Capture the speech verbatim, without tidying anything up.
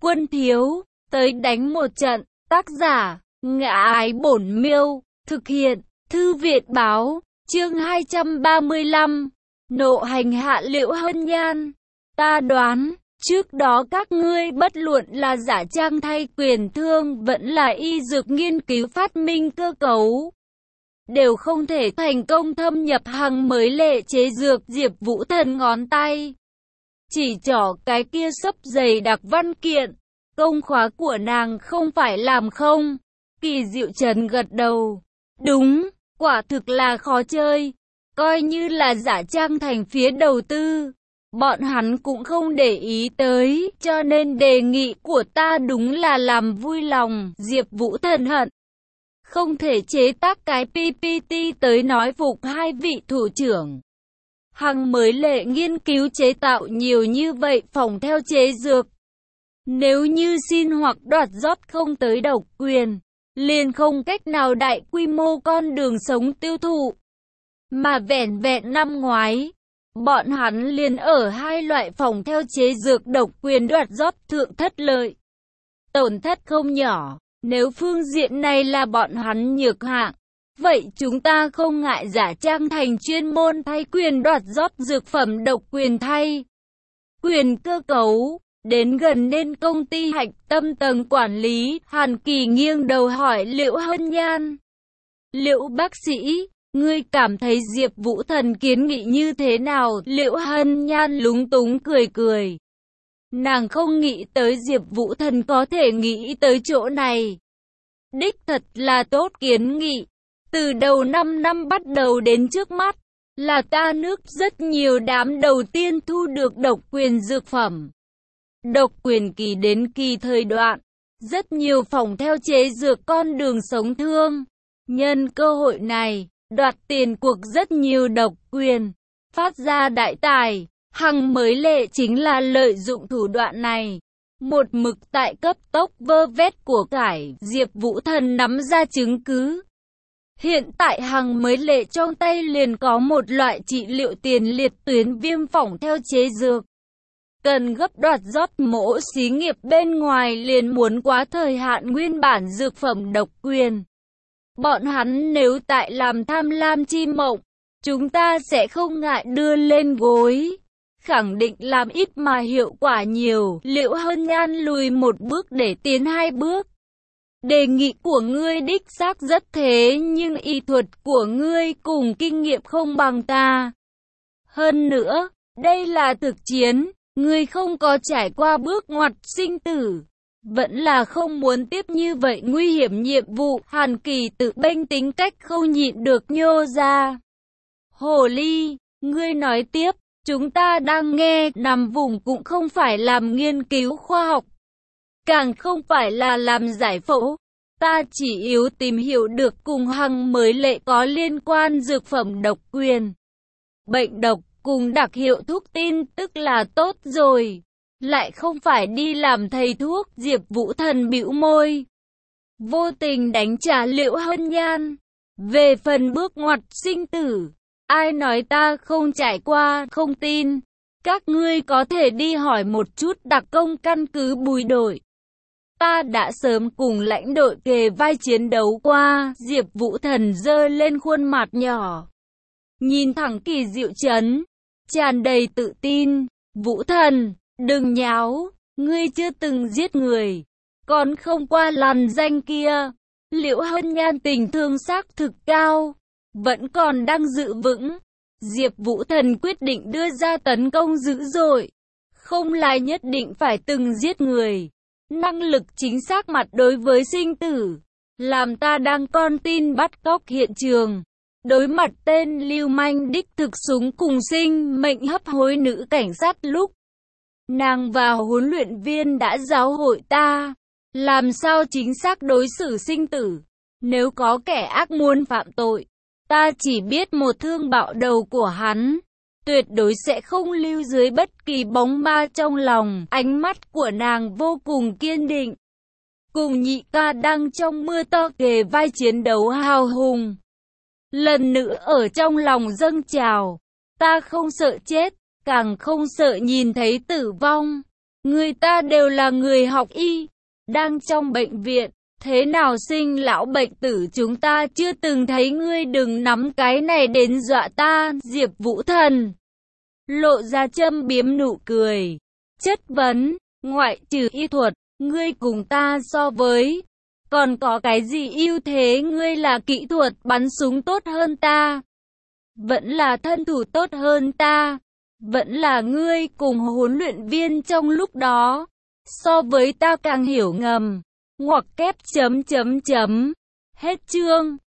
Quân thiếu, tới đánh một trận. Tác giả, Ngã Ái Bổn Miêu. Thực hiện, Thư viện báo. Chương hai trăm ba mươi lăm. Nộ hành hạ Liễu Hân Nhan. Ta đoán, trước đó các ngươi bất luận là giả trang thay quyền thương vẫn là y dược nghiên cứu phát minh cơ cấu, đều không thể thành công thâm nhập hàng mới lệ chế dược. Diệp Vũ Thần ngón tay chỉ trỏ cái kia xấp dày đặc văn kiện. Công khóa của nàng không phải làm không? Kỳ Diệu Trần gật đầu. Đúng, quả thực là khó chơi. Coi như là giả trang thành phía đầu tư, bọn hắn cũng không để ý tới, cho nên đề nghị của ta đúng là làm vui lòng. Diệp Vũ Thần hận không thể chế tác cái pê pê tê tới nói phục hai vị thủ trưởng. Hằng mới lệ nghiên cứu chế tạo nhiều như vậy phòng theo chế dược, nếu như xin hoặc đoạt rót không tới độc quyền, liền không cách nào đại quy mô con đường sống tiêu thụ. Mà vẻn vẹn năm ngoái, bọn hắn liền ở hai loại phòng theo chế dược độc quyền đoạt rót thượng thất lợi, tổn thất không nhỏ. Nếu phương diện này là bọn hắn nhược hạng, vậy chúng ta không ngại giả trang thành chuyên môn thay quyền đoạt rót dược phẩm độc quyền thay quyền cơ cấu. Đến gần nên công ty Hạch Tâm tầng quản lý, Hàn Kỳ nghiêng đầu hỏi Liễu Hân Nhan. Liễu bác sĩ, ngươi cảm thấy Diệp Vũ Thần kiến nghị như thế nào? Liễu Hân Nhan lúng túng cười cười. Nàng không nghĩ tới Diệp Vũ Thần có thể nghĩ tới chỗ này. Đích thật là tốt kiến nghị. Từ đầu năm năm bắt đầu đến trước mắt, là ta nước rất nhiều đám đầu tiên thu được độc quyền dược phẩm. Độc quyền kỳ đến kỳ thời đoạn, rất nhiều phòng theo chế dược con đường sống thương. Nhân cơ hội này, đoạt tiền cuộc rất nhiều độc quyền, phát ra đại tài. Hằng mới lệ chính là lợi dụng thủ đoạn này, một mực tại cấp tốc vơ vét của cải. Diệp Vũ Thần nắm ra chứng cứ. Hiện tại Hằng mới lệ trong tay liền có một loại trị liệu tiền liệt tuyến viêm phỏng theo chế dược. Cần gấp đoạt rót mỗ xí nghiệp bên ngoài liền muốn quá thời hạn nguyên bản dược phẩm độc quyền. Bọn hắn nếu tại làm tham lam chi mộng, chúng ta sẽ không ngại đưa lên gối. Khẳng định làm ít mà hiệu quả nhiều. Liễu Hân Nhan lùi một bước để tiến hai bước. Đề nghị của ngươi đích xác rất thế, nhưng y thuật của ngươi cùng kinh nghiệm không bằng ta. Hơn nữa, đây là thực chiến, ngươi không có trải qua bước ngoặt sinh tử, vẫn là không muốn tiếp như vậy nguy hiểm nhiệm vụ. Hàn Kỳ tự bênh tính cách không nhịn được nhô ra. Hồ ly, ngươi nói tiếp. Chúng ta đang nghe. Nằm vùng cũng không phải làm nghiên cứu khoa học, càng không phải là làm giải phẫu. Ta chỉ yếu tìm hiểu được cùng Hằng mới lệ có liên quan dược phẩm độc quyền, bệnh độc cùng đặc hiệu thuốc tin tức là tốt rồi. Lại không phải đi làm thầy thuốc. Diệp Vũ Thần bĩu môi, vô tình đánh trả Liễu Hân Nhan. Về phần bước ngoặt sinh tử, ai nói ta không trải qua, không tin. Các ngươi có thể đi hỏi một chút đặc công căn cứ Bùi đội. Ta đã sớm cùng lãnh đội kề vai chiến đấu qua. Diệp Vũ Thần giơ lên khuôn mặt nhỏ, nhìn thẳng Kỳ Diệu Trần, tràn đầy tự tin. Vũ Thần, đừng nháo, ngươi chưa từng giết người, còn không qua lằn danh kia. Liễu Hân Nhan tình thương xác thực cao, vẫn còn đang giữ vững. Diệp Vũ Thần quyết định đưa ra tấn công dữ dội, không là nhất định phải từng giết người. Năng lực chính xác mặt đối với sinh tử, làm ta đang con tin bắt cóc hiện trường. Đối mặt tên lưu manh đích thực súng cùng sinh mệnh hấp hối nữ cảnh sát lúc nàng và huấn luyện viên đã giáo hội ta làm sao chính xác đối xử sinh tử. Nếu có kẻ ác muốn phạm tội, ta chỉ biết một thương bạo đầu của hắn, tuyệt đối sẽ không lưu dưới bất kỳ bóng ma trong lòng. Ánh mắt của nàng vô cùng kiên định. Cùng nhị ca đang trong mưa to kề vai chiến đấu hào hùng, lần nữa ở trong lòng dâng trào. Ta không sợ chết, càng không sợ nhìn thấy tử vong. Người ta đều là người học y, đang trong bệnh viện, thế nào sinh lão bệnh tử chúng ta chưa từng thấy, ngươi đừng nắm cái này đến dọa ta. Diệp Vũ Thần lộ ra châm biếm nụ cười, chất vấn, ngoại trừ y thuật, ngươi cùng ta so với, còn có cái gì ưu thế? Ngươi là kỹ thuật bắn súng tốt hơn ta, vẫn là thân thủ tốt hơn ta, vẫn là ngươi cùng huấn luyện viên trong lúc đó, so với ta càng hiểu ngầm, ngoặc kép chấm chấm chấm, hết chương.